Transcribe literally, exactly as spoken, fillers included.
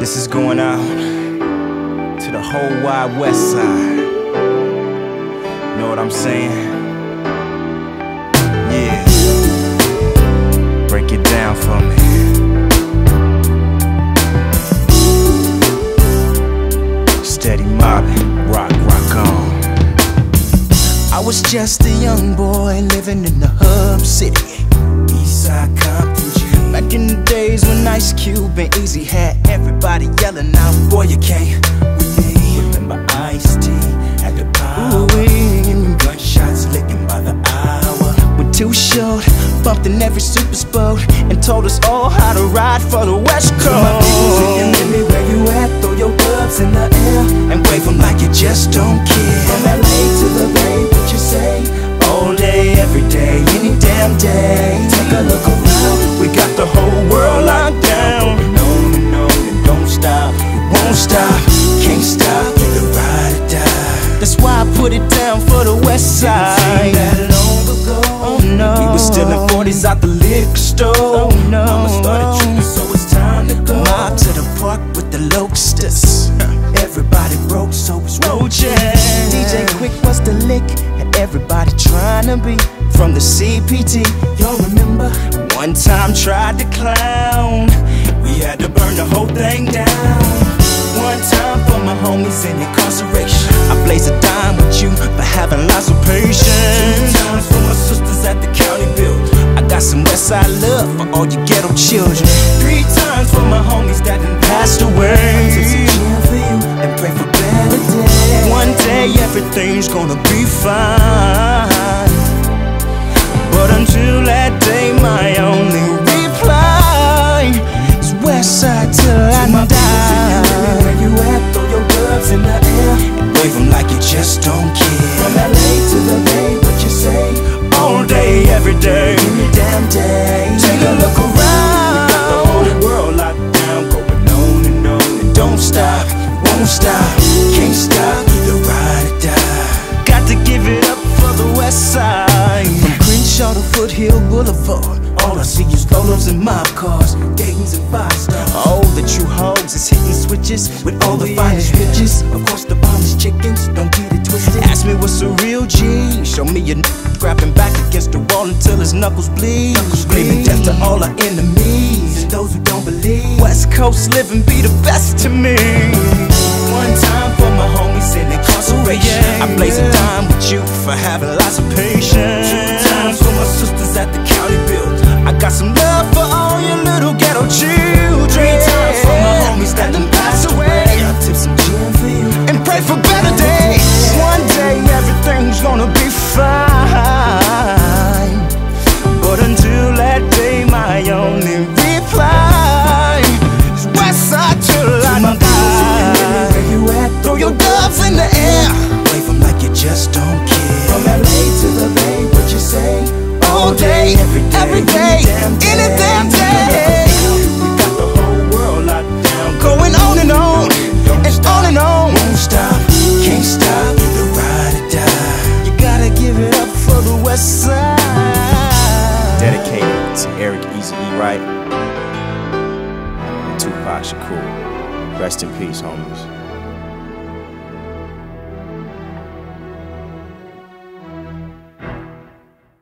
This is going out to the whole wide west side. Know what I'm saying? Yeah. Break it down for me. Steady mobbing, rock, rock on. I was just a young boy living in the hub city, Eastside Compton G. Back in the days when Ice Cube and Easy had everybody yelling out, "Boy, you can't with me." Remember Ice-T at the power, gunshots licking by the hour. When Too Short bumped in every super sport and told us all how to ride for the West Coast. So my people singing, "Let me where you at, throw your gloves in the air and wave them like you just don't care." From L A to the Bay, what you say? All day, every day, any damn day. Take a look around, we got the whole world locked down. Going on and on and don't stop, we won't stop, can't stop, either ride or die. That's why I put it down for the West Side. Didn't seem that long ago, oh no, we were still in forties out the liquor store. Oh no, Mama started tripping, so it's time to go. Mob to the park with the Locusts. Everybody broke, so it's roaches. D J Quick was the lick, and everybody trying to be from the C P T. Y'all remember? One time tried to clown, we had to burn the whole thing down. One time for my homies in incarceration, I blaze a dime with you for having lots of patience. Two times for my sisters at the county building, I got some Westside love for all you ghetto children. Three times for my homies that done passed away. I took some gin for you and pray for better days. One day everything's gonna be fine, but until that day my only reply is Westside till I die. Where you at, throw your gloves in the air and wave them like you just don't care. From L A to the Bay, what you say? All day, every day, any damn day. Take a look around, we got the whole world locked down. Going on and on and don't stop, won't stop, can't stop, either ride or die. Got to give it up for the West Side. From Crenshaw to Foothill Boulevard, all I see is Lolos and mob cars, Dayton's and five stars. Oh, the true hogs is hitting switches with all the finest bitches. Of course the bomb chickens, don't get it twisted. Ask me what's a real G, show me a n grabbing back against the wall until his knuckles bleed. Screaming death to all our enemies and those who don't believe. West Coast living be the best to me. One time for my homies in incarceration, I blaze a dime with you for having lots of patience. Two times for my sisters at the county building, I got some love for all your little ghetto children. Three times for my homies that done passed away, I tip some gin for you and pray for better days. One day everything's gonna be fine, but until that day my only reply is Westside till I die. Where you at, throw your gloves in the air, wave them like you just don't care. From L A to the Bay, what you say? All day, every day, every day, any damn day. We got the whole world locked down. Going on and on, and on and on. Won't stop, can't stop, either ride or die. You gotta give it up for the West Side. Dedicated to Eric Eazy-E Wright and Tupac Shakur. Rest in peace, homies.